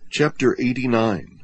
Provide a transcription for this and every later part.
Chapter 89.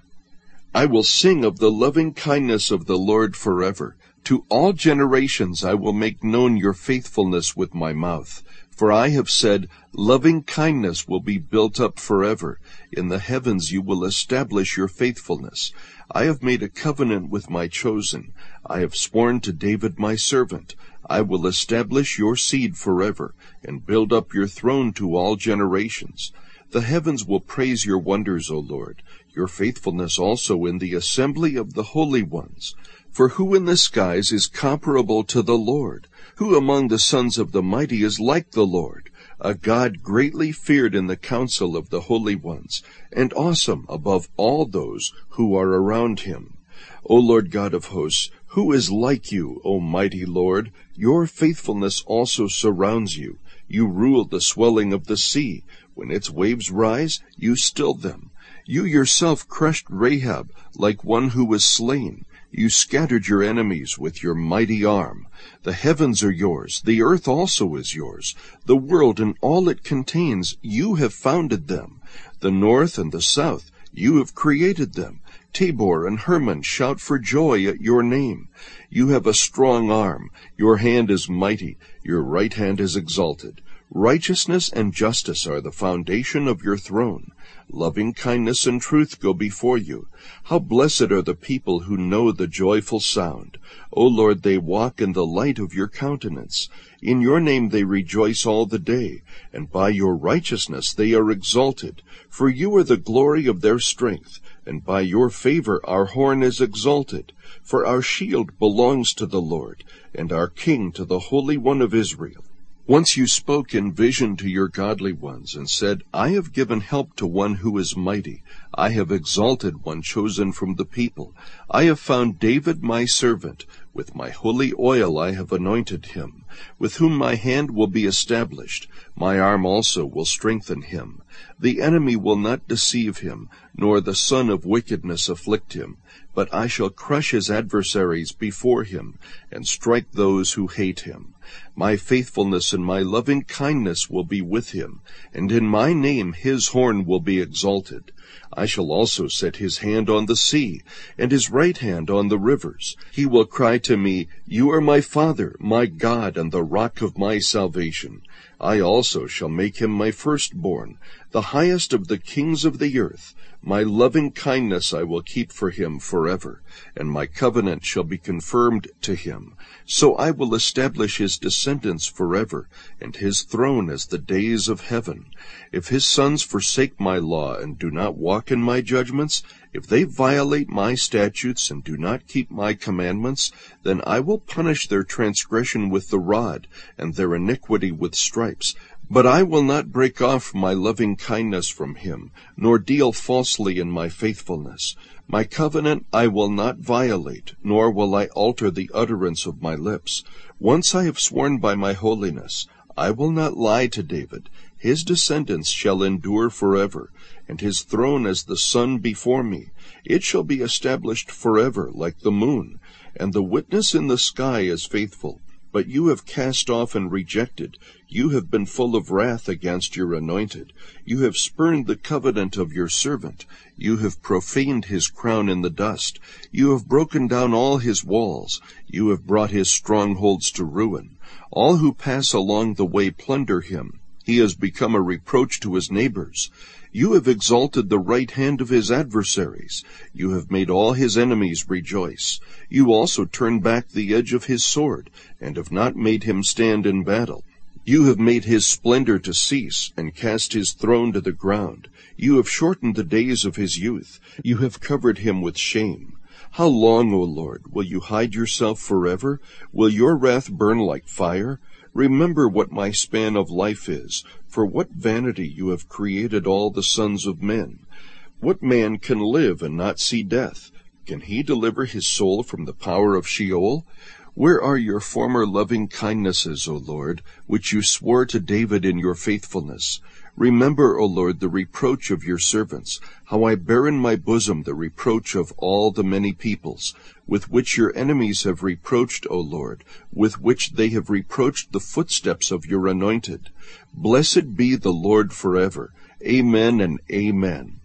I will sing of the loving kindness of the Lord forever. To all generations I will make known your faithfulness with my mouth. For I have said, loving kindness will be built up forever. In the heavens you will establish your faithfulness. I have made a covenant with my chosen. I have sworn to David my servant. I will establish your seed forever, and build up your throne to all generations. The heavens will praise your wonders, O Lord, your faithfulness also in the assembly of the holy ones. For who in the skies is comparable to the Lord? Who among the sons of the mighty is like the Lord? A God greatly feared in the council of the holy ones, and awesome above all those who are around him. O Lord God of hosts, who is like you, O mighty Lord? Your faithfulness also surrounds you. You rule the swelling of the sea. When its waves rise, you still them. You yourself crushed Rahab like one who was slain. You scattered your enemies with your mighty arm. The heavens are yours, the earth also is yours. The world and all it contains, you have founded them. The north and the south, you have created them. Tabor and Hermon shout for joy at your name. You have a strong arm. Your hand is mighty. Your right hand is exalted. Righteousness and justice are the foundation of your throne. Loving kindness and truth go before you. How blessed are the people who know the joyful sound. O Lord, they walk in the light of your countenance. In your name they rejoice all the day, and by your righteousness they are exalted. For you are the glory of their strength, and by your favor our horn is exalted. For our shield belongs to the Lord, and our King to the Holy One of Israel. Once you spoke in vision to your godly ones, and said, I have given help to one who is mighty. I have exalted one chosen from the people. I have found David my servant. With my holy oil I have anointed him, with whom my hand will be established. My arm also will strengthen him. The enemy will not deceive him, nor the son of wickedness afflict him. But I shall crush his adversaries before him, and strike those who hate him. My faithfulness and my loving kindness will be with him, and in my name his horn will be exalted. I shall also set his hand on the sea, and his right hand on the rivers. He will cry to me, You are my Father, my God, and the rock of my salvation. I also shall make him my firstborn, the highest of the kings of the earth. My loving kindness I will keep for him forever, and my covenant shall be confirmed to him. So I will establish his descendants forever, and his throne as the days of heaven. If his sons forsake my law and do not walk in my judgments, if they violate my statutes and do not keep my commandments, then I will punish their transgression with the rod, and their iniquity with stripes. But I will not break off my loving kindness from him, nor deal falsely in my faithfulness. My covenant I will not violate, nor will I alter the utterance of my lips. Once I have sworn by my holiness, I will not lie to David. His descendants shall endure forever, and his throne as the sun before me. It shall be established forever like the moon, and the witness in the sky is faithful. But you have cast off and rejected. You have been full of wrath against your anointed. You have spurned the covenant of your servant. You have profaned his crown in the dust. You have broken down all his walls. You have brought his strongholds to ruin. All who pass along the way plunder him. He has become a reproach to his neighbors. You have exalted the right hand of his adversaries. You have made all his enemies rejoice. You also turned back the edge of his sword, and have not made him stand in battle. You have made his splendor to cease, and cast his throne to the ground. You have shortened the days of his youth. You have covered him with shame. How long, O Lord, will you hide yourself forever? Will your wrath burn like fire? Remember what my span of life is, for what vanity you have created all the sons of men. What man can live and not see death? Can he deliver his soul from the power of Sheol? Where are your former loving kindnesses, O Lord, which you swore to David in your faithfulness? Remember, O Lord, the reproach of your servants, how I bear in my bosom the reproach of all the many peoples, with which your enemies have reproached, O Lord, with which they have reproached the footsteps of your anointed. Blessed be the Lord forever. Amen and amen.